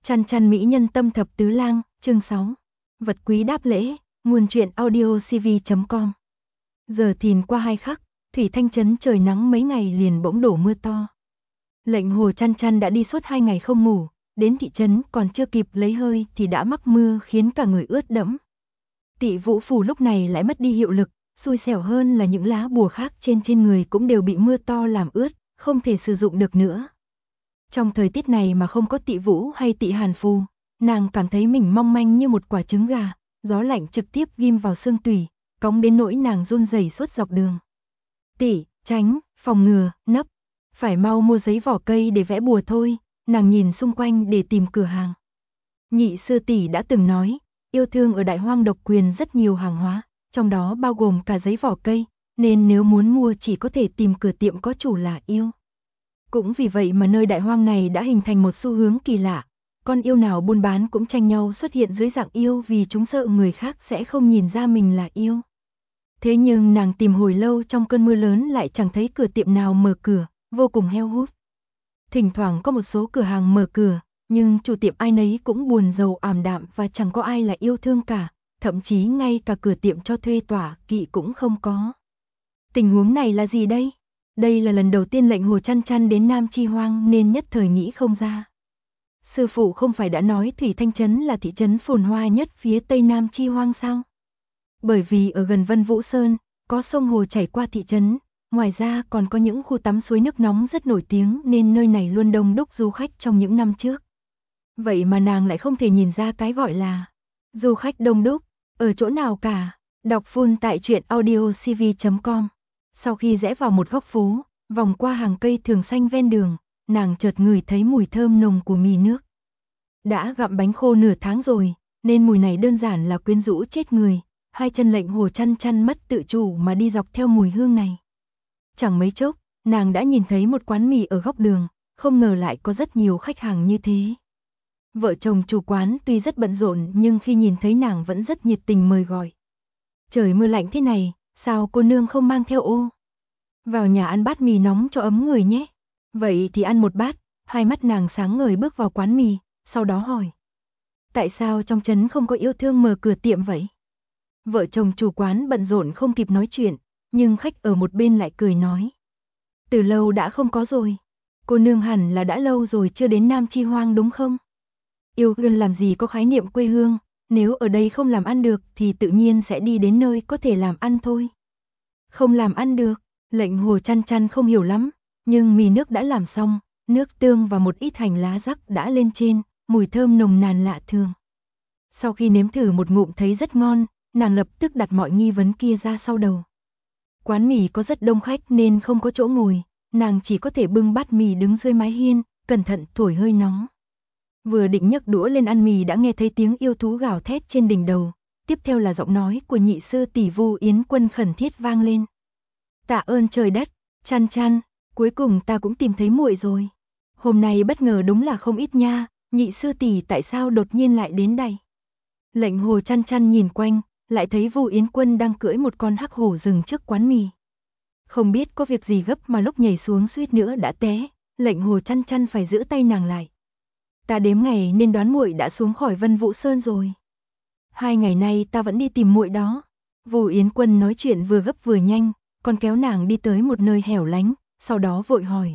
Chăn chăn mỹ nhân tâm thập tứ lang, chương 6. Vật quý đáp lễ, nguồn truyện audiocv.com. Giờ thìn qua 2 khắc, Thủy Thanh trấn trời nắng mấy ngày liền bỗng đổ mưa to. Lệnh Hồ Chăn chăn đã đi suốt 2 ngày không ngủ, đến thị trấn còn chưa kịp lấy hơi thì đã mắc mưa khiến cả người ướt đẫm. Tị Vũ Phù lúc này lại mất đi hiệu lực, xui xẻo hơn là những lá bùa khác trên người cũng đều bị mưa to làm ướt, không thể sử dụng được nữa. Trong thời tiết này mà không có Tị Vũ hay Tị Hàn Phù, nàng cảm thấy mình mong manh như một quả trứng gà, gió lạnh trực tiếp ghim vào xương tủy, cóng đến nỗi nàng run rẩy suốt dọc đường. Tỉ, tránh, phòng ngừa, nấp, phải mau mua giấy vỏ cây để vẽ bùa thôi, nàng nhìn xung quanh để tìm cửa hàng. Nhị sư tỷ đã từng nói, yêu thương ở Đại Hoang độc quyền rất nhiều hàng hóa, trong đó bao gồm cả giấy vỏ cây, nên nếu muốn mua chỉ có thể tìm cửa tiệm có chủ là yêu. Cũng vì vậy mà nơi Đại Hoang này đã hình thành một xu hướng kỳ lạ, con yêu nào buôn bán cũng tranh nhau xuất hiện dưới dạng yêu vì chúng sợ người khác sẽ không nhìn ra mình là yêu. Thế nhưng nàng tìm hồi lâu trong cơn mưa lớn lại chẳng thấy cửa tiệm nào mở cửa, vô cùng heo hút. Thỉnh thoảng có một số cửa hàng mở cửa, nhưng chủ tiệm ai nấy cũng buồn rầu ảm đạm và chẳng có ai là yêu thương cả, thậm chí ngay cả cửa tiệm cho thuê tỏa kỵ cũng không có. Tình huống này là gì đây? Đây là lần đầu tiên Lệnh Hồ Chăn chăn đến Nam Chi Hoang nên nhất thời nghĩ không ra. Sư phụ không phải đã nói Thủy Thanh trấn là thị trấn phồn hoa nhất phía tây Nam Chi Hoang sao? Bởi vì ở gần Vân Vũ Sơn, có sông hồ chảy qua thị trấn, ngoài ra còn có những khu tắm suối nước nóng rất nổi tiếng nên nơi này luôn đông đúc du khách trong những năm trước. Vậy mà nàng lại không thể nhìn ra cái gọi là du khách đông đúc, ở chỗ nào cả. Đọc full tại truyện audiocv.com. Sau khi rẽ vào một góc phố, vòng qua hàng cây thường xanh ven đường, nàng chợt ngửi thấy mùi thơm nồng của mì nước. Đã gặm bánh khô nửa tháng rồi, nên mùi này đơn giản là quyến rũ chết người. Hai chân Lệnh Hồ Chăn chăn mất tự chủ mà đi dọc theo mùi hương này. Chẳng mấy chốc, nàng đã nhìn thấy một quán mì ở góc đường, không ngờ lại có rất nhiều khách hàng như thế. Vợ chồng chủ quán tuy rất bận rộn nhưng khi nhìn thấy nàng vẫn rất nhiệt tình mời gọi. Trời mưa lạnh thế này, sao cô nương không mang theo ô? Vào nhà ăn bát mì nóng cho ấm người nhé. Vậy thì ăn một bát, hai mắt nàng sáng ngời bước vào quán mì, sau đó hỏi. Tại sao trong trấn không có yêu thương mở cửa tiệm vậy? Vợ chồng chủ quán bận rộn không kịp nói chuyện, nhưng khách ở một bên lại cười nói. Từ lâu đã không có rồi. Cô nương hẳn là đã lâu rồi chưa đến Nam Chi Hoang đúng không? Yêu gần làm gì có khái niệm quê hương, nếu ở đây không làm ăn được thì tự nhiên sẽ đi đến nơi có thể làm ăn thôi. Không làm ăn được, Lệnh Hồ Chăn chăn không hiểu lắm, nhưng mì nước đã làm xong, nước tương và một ít hành lá rắc đã lên trên, mùi thơm nồng nàn lạ thường. Sau khi nếm thử một ngụm thấy rất ngon, nàng lập tức đặt mọi nghi vấn kia ra sau đầu. Quán mì có rất đông khách nên không có chỗ ngồi, nàng chỉ có thể bưng bát mì đứng dưới mái hiên, cẩn thận thổi hơi nóng. Vừa định nhấc đũa lên ăn mì đã nghe thấy tiếng yêu thú gào thét trên đỉnh đầu, tiếp theo là giọng nói của nhị sư tỷ Vu Yến Quân khẩn thiết vang lên. Tạ ơn trời đất, chăn chăn, cuối cùng ta cũng tìm thấy muội rồi. Hôm nay bất ngờ đúng là không ít nha, nhị sư tỷ tại sao đột nhiên lại đến đây? Lệnh Hồ Chăn chăn nhìn quanh, lại thấy Vu Yến Quân đang cưỡi một con hắc hổ rừng trước quán mì. Không biết có việc gì gấp mà lúc nhảy xuống suýt nữa đã té, Lệnh Hồ Chăn chăn phải giữ tay nàng lại. Ta đếm ngày nên đoán muội đã xuống khỏi Vân Vũ Sơn rồi. 2 ngày nay ta vẫn đi tìm muội đó. Vu Yến Quân nói chuyện vừa gấp vừa nhanh, còn kéo nàng đi tới một nơi hẻo lánh, sau đó vội hỏi.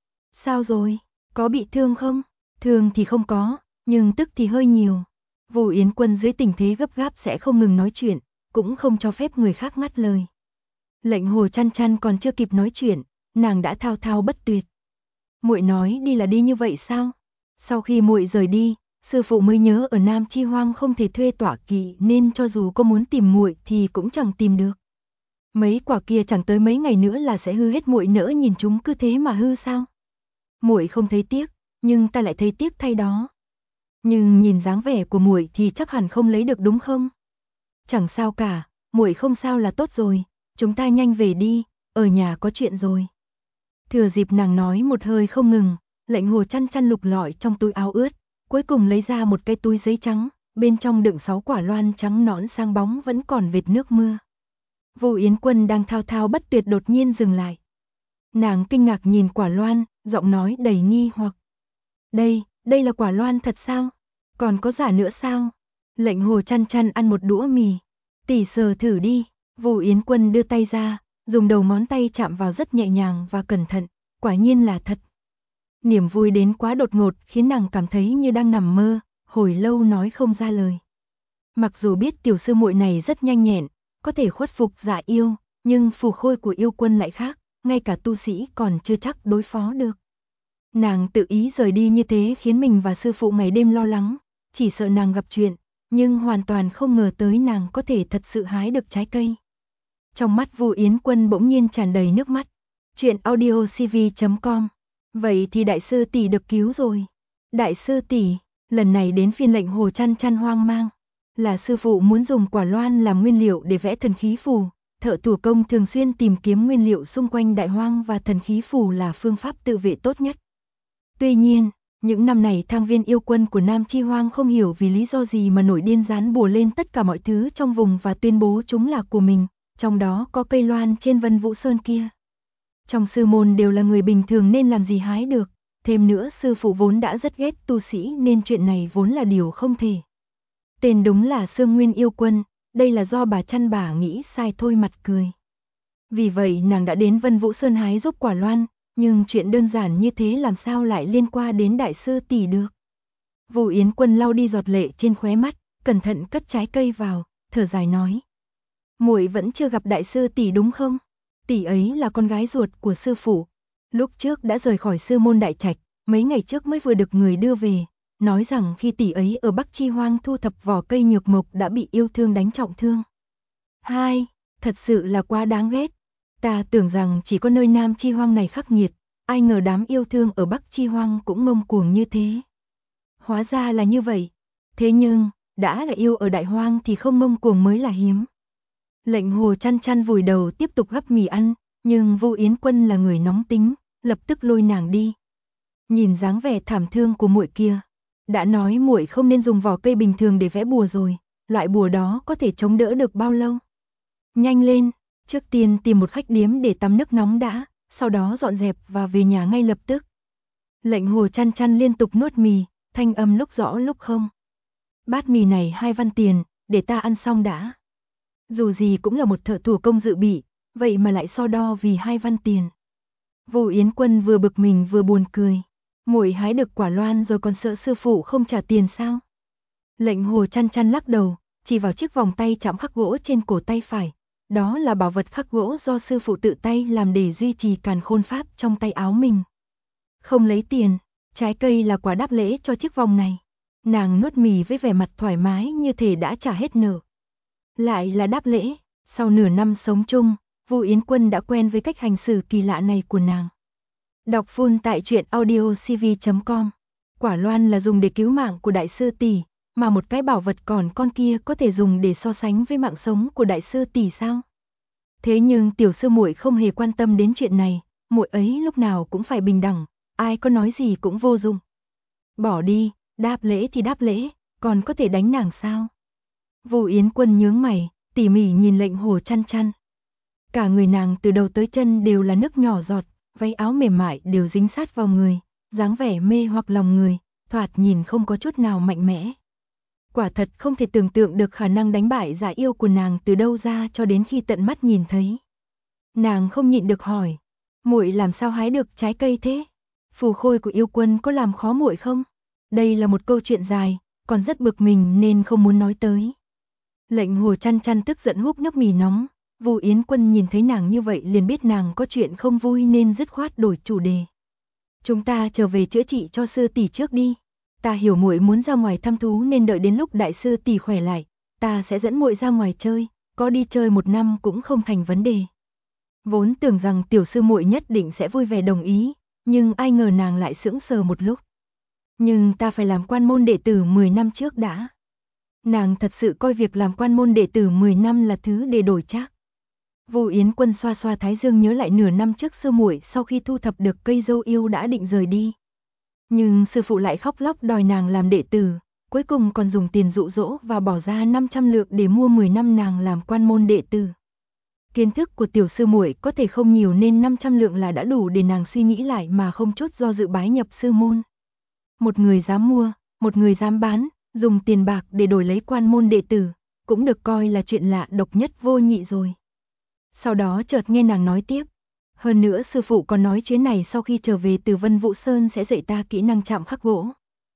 Sao rồi, có bị thương không? Thương thì không có, nhưng tức thì hơi nhiều. Vu Yến Quân dưới tình thế gấp gáp sẽ không ngừng nói chuyện, cũng không cho phép người khác ngắt lời. Lệnh Hồ Chăn chăn còn chưa kịp nói chuyện, nàng đã thao thao bất tuyệt. Muội nói đi là đi như vậy sao? Sau khi muội rời đi, sư phụ mới nhớ ở Nam Chi Hoang không thể thuê tỏa kỵ nên cho dù có muốn tìm muội thì cũng chẳng tìm được. Mấy quả kia chẳng tới mấy ngày nữa là sẽ hư hết, muội nỡ nhìn chúng cứ thế mà hư sao? Muội không thấy tiếc, nhưng ta lại thấy tiếc thay đó. Nhưng nhìn dáng vẻ của muội thì chắc hẳn không lấy được đúng không? Chẳng sao cả, muội không sao là tốt rồi, chúng ta nhanh về đi, ở nhà có chuyện rồi. Thừa dịp nàng nói một hơi không ngừng, Lệnh Hồ Chăn chăn lục lọi trong túi áo ướt, cuối cùng lấy ra một cái túi giấy trắng, bên trong đựng 6 quả loan trắng nõn sáng bóng vẫn còn vệt nước mưa. Vu Yến Quân đang thao thao bất tuyệt đột nhiên dừng lại. Nàng kinh ngạc nhìn quả loan, giọng nói đầy nghi hoặc. Đây là quả loan thật sao? Còn có giả nữa sao? Lệnh Hồ chăn chăn ăn một đũa mì. Tỷ sờ thử đi. Vu Yến Quân đưa tay ra, dùng đầu ngón tay chạm vào rất nhẹ nhàng và cẩn thận, quả nhiên là thật. Niềm vui đến quá đột ngột khiến nàng cảm thấy như đang nằm mơ, hồi lâu nói không ra lời. Mặc dù biết tiểu sư muội này rất nhanh nhẹn, có thể khuất phục giả yêu, nhưng phù khôi của yêu quân lại khác, ngay cả tu sĩ còn chưa chắc đối phó được. Nàng tự ý rời đi như thế khiến mình và sư phụ ngày đêm lo lắng, chỉ sợ nàng gặp chuyện, nhưng hoàn toàn không ngờ tới nàng có thể thật sự hái được trái cây. Trong mắt Vu Yến Quân bỗng nhiên tràn đầy nước mắt. Chuyện audiocv.com. Vậy thì đại sư tỷ được cứu rồi. Đại sư tỷ, lần này đến phiên Lệnh Hồ chăn chăn hoang mang. Là sư phụ muốn dùng quả loan làm nguyên liệu để vẽ thần khí phù. Thợ thủ công thường xuyên tìm kiếm nguyên liệu xung quanh đại hoang và thần khí phù là phương pháp tự vệ tốt nhất. Tuy nhiên, những năm này thang viên yêu quân của Nam Chi Hoang không hiểu vì lý do gì mà nổi điên dán bùa lên tất cả mọi thứ trong vùng và tuyên bố chúng là của mình, trong đó có cây loan trên Vân Vũ Sơn kia. Trong sư môn đều là người bình thường nên làm gì hái được, thêm nữa sư phụ vốn đã rất ghét tu sĩ nên chuyện này vốn là điều không thể. Tên đúng là Sương Nguyên Yêu Quân, đây là do bà chăn bà nghĩ sai thôi mặt cười. Vì vậy nàng đã đến Vân Vũ Sơn hái giúp quả loan, nhưng chuyện đơn giản như thế làm sao lại liên quan đến đại sư tỷ được. Vu Yến Quân lau đi giọt lệ trên khóe mắt, cẩn thận cất trái cây vào, thở dài nói: "Muội vẫn chưa gặp đại sư tỷ đúng không? Tỷ ấy là con gái ruột của sư phụ, lúc trước đã rời khỏi sư môn Đại Trạch, mấy ngày trước mới vừa được người đưa về, nói rằng khi tỷ ấy ở Bắc Chi Hoang thu thập vỏ cây nhược mộc đã bị yêu thương đánh trọng thương. Hai, thật sự là quá đáng ghét. Ta tưởng rằng chỉ có nơi Nam Chi Hoang này khắc nghiệt, ai ngờ đám yêu thương ở Bắc Chi Hoang cũng ngông cuồng như thế. Hóa ra là như vậy. Thế nhưng, đã là yêu ở Đại Hoang thì không ngông cuồng mới là hiếm." Lệnh Hồ chăn chăn vùi đầu tiếp tục gắp mì ăn, nhưng Vu Yến Quân là người nóng tính, lập tức lôi nàng đi. Nhìn dáng vẻ thảm thương của muội kia, đã nói muội không nên dùng vỏ cây bình thường để vẽ bùa rồi, loại bùa đó có thể chống đỡ được bao lâu? Nhanh lên, trước tiên tìm một khách điếm để tắm nước nóng đã, sau đó dọn dẹp và về nhà ngay lập tức. Lệnh Hồ chăn chăn liên tục nuốt mì, thanh âm lúc rõ lúc không. Bát mì này 2 văn tiền, để ta ăn xong đã. Dù gì cũng là một thợ thủ công dự bị, vậy mà lại so đo vì 2 văn tiền. Vu Yến Quân vừa bực mình vừa buồn cười. Muội hái được quả loan rồi còn sợ sư phụ không trả tiền sao? Lệnh Hồ chăn chăn lắc đầu, chỉ vào chiếc vòng tay chạm khắc gỗ trên cổ tay phải. Đó là bảo vật khắc gỗ do sư phụ tự tay làm để duy trì càn khôn pháp trong tay áo mình. Không lấy tiền, trái cây là quà đáp lễ cho chiếc vòng này. Nàng nuốt mì với vẻ mặt thoải mái như thể đã trả hết nợ. Lại là đáp lễ, sau nửa năm sống chung, Vu Yến Quân đã quen với cách hành xử kỳ lạ này của nàng. Đọc full tại truyện audiocv.com. Quả loan là dùng để cứu mạng của đại sư tỷ, mà một cái bảo vật còn con kia có thể dùng để so sánh với mạng sống của đại sư tỷ sao? Thế nhưng tiểu sư muội không hề quan tâm đến chuyện này, muội ấy lúc nào cũng phải bình đẳng, ai có nói gì cũng vô dụng. Bỏ đi, đáp lễ thì đáp lễ, còn có thể đánh nàng sao? Vu Yến Quân nhướng mày, tỉ mỉ nhìn Lệnh Hồ chăn chăn. Cả người nàng từ đầu tới chân đều là nước nhỏ giọt, váy áo mềm mại đều dính sát vào người, dáng vẻ mê hoặc lòng người, thoạt nhìn không có chút nào mạnh mẽ. Quả thật không thể tưởng tượng được khả năng đánh bại giả yêu của nàng từ đâu ra cho đến khi tận mắt nhìn thấy. Nàng không nhịn được hỏi, muội làm sao hái được trái cây thế? Phù khôi của yêu quân có làm khó muội không? Đây là một câu chuyện dài, còn rất bực mình nên không muốn nói tới. Lệnh Hồ chăn chăn tức giận húp nước mì nóng, Vu Yến Quân nhìn thấy nàng như vậy liền biết nàng có chuyện không vui nên dứt khoát đổi chủ đề. Chúng ta trở về chữa trị cho sư tỷ trước đi. Ta hiểu muội muốn ra ngoài thăm thú nên đợi đến lúc đại sư tỷ khỏe lại, ta sẽ dẫn muội ra ngoài chơi, có đi chơi 1 năm cũng không thành vấn đề. Vốn tưởng rằng tiểu sư muội nhất định sẽ vui vẻ đồng ý, nhưng ai ngờ nàng lại sững sờ một lúc. Nhưng ta phải làm quan môn đệ tử 10 năm trước đã. Nàng thật sự coi việc làm quan môn đệ tử 10 năm là thứ để đổi trác. Vu Yến Quân xoa xoa thái dương nhớ lại nửa năm trước sư muội sau khi thu thập được cây dâu yêu đã định rời đi. Nhưng sư phụ lại khóc lóc đòi nàng làm đệ tử, cuối cùng còn dùng tiền dụ dỗ và bỏ ra 500 lượng để mua 10 năm nàng làm quan môn đệ tử. Kiến thức của tiểu sư muội có thể không nhiều nên 500 lượng là đã đủ để nàng suy nghĩ lại mà không chút do dự bái nhập sư môn. Một người dám mua, một người dám bán, dùng tiền bạc để đổi lấy quan môn đệ tử, cũng được coi là chuyện lạ độc nhất vô nhị rồi. Sau đó chợt nghe nàng nói tiếp, hơn nữa sư phụ còn nói chuyến này sau khi trở về từ Vân Vũ Sơn sẽ dạy ta kỹ năng chạm khắc gỗ.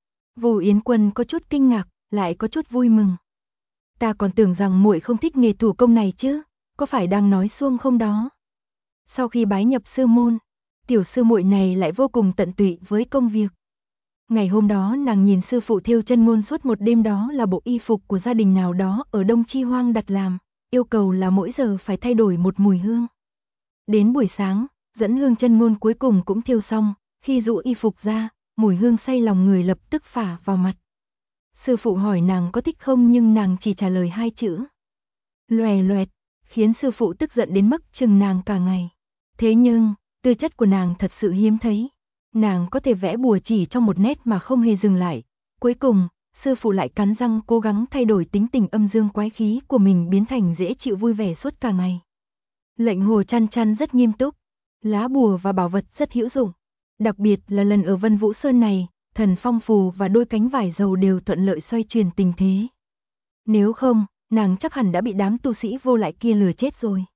Vô Yến Quân có chút kinh ngạc, lại có chút vui mừng. Ta còn tưởng rằng muội không thích nghề thủ công này chứ, có phải đang nói suông không đó? Sau khi bái nhập sư môn, tiểu sư muội này lại vô cùng tận tụy với công việc. Ngày hôm đó nàng nhìn sư phụ thêu chân ngôn suốt một đêm, đó là bộ y phục của gia đình nào đó ở Đông Chi Hoang đặt làm, yêu cầu là mỗi giờ phải thay đổi một mùi hương. Đến buổi sáng, dẫn hương chân ngôn cuối cùng cũng thêu xong, khi rũ y phục ra, mùi hương say lòng người lập tức phả vào mặt. Sư phụ hỏi nàng có thích không, nhưng nàng chỉ trả lời 2 chữ. Loè loẹt, khiến sư phụ tức giận đến mức chừng nàng cả ngày. Thế nhưng, tư chất của nàng thật sự hiếm thấy. Nàng có thể vẽ bùa chỉ trong một nét mà không hề dừng lại. Cuối cùng, sư phụ lại cắn răng cố gắng thay đổi tính tình âm dương quái khí của mình biến thành dễ chịu vui vẻ suốt cả ngày. Lệnh Hồ Chăn Chăn rất nghiêm túc, lá bùa và bảo vật rất hữu dụng. Đặc biệt là lần ở Vân Vũ Sơn này, thần phong phù và đôi cánh vải dầu đều thuận lợi xoay chuyển tình thế. Nếu không, nàng chắc hẳn đã bị đám tu sĩ vô lại kia lừa chết rồi.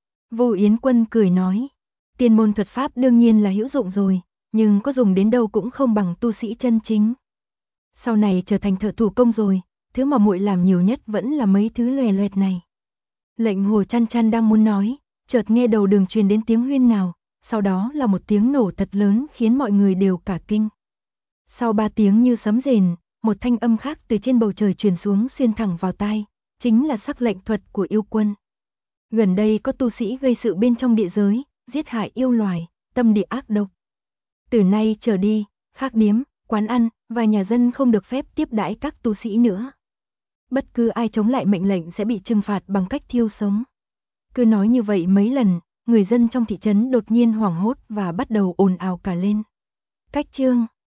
Vô Yến Quân cười nói, tiên môn thuật pháp đương nhiên là hữu dụng rồi, nhưng có dùng đến đâu cũng không bằng tu sĩ chân chính. Sau này trở thành thợ thủ công rồi, thứ mà muội làm nhiều nhất vẫn là mấy thứ loè loẹt này. Lệnh Hồ Chăn Chăn đang muốn nói, chợt nghe đầu đường truyền đến tiếng huyên náo, sau đó là một tiếng nổ thật lớn khiến mọi người đều cả kinh. Sau 3 tiếng như sấm rền, một thanh âm khác từ trên bầu trời truyền xuống xuyên thẳng vào tai, chính là sắc lệnh thuật của yêu quân. Gần đây có tu sĩ gây sự bên trong địa giới, giết hại yêu loài, tâm địa ác độc. Từ nay trở đi, khác điếm, quán ăn và nhà dân không được phép tiếp đãi các tu sĩ nữa. Bất cứ ai chống lại mệnh lệnh sẽ bị trừng phạt bằng cách thiêu sống. Cứ nói như vậy mấy lần, người dân trong thị trấn đột nhiên hoảng hốt và bắt đầu ồn ào cả lên. Cách chương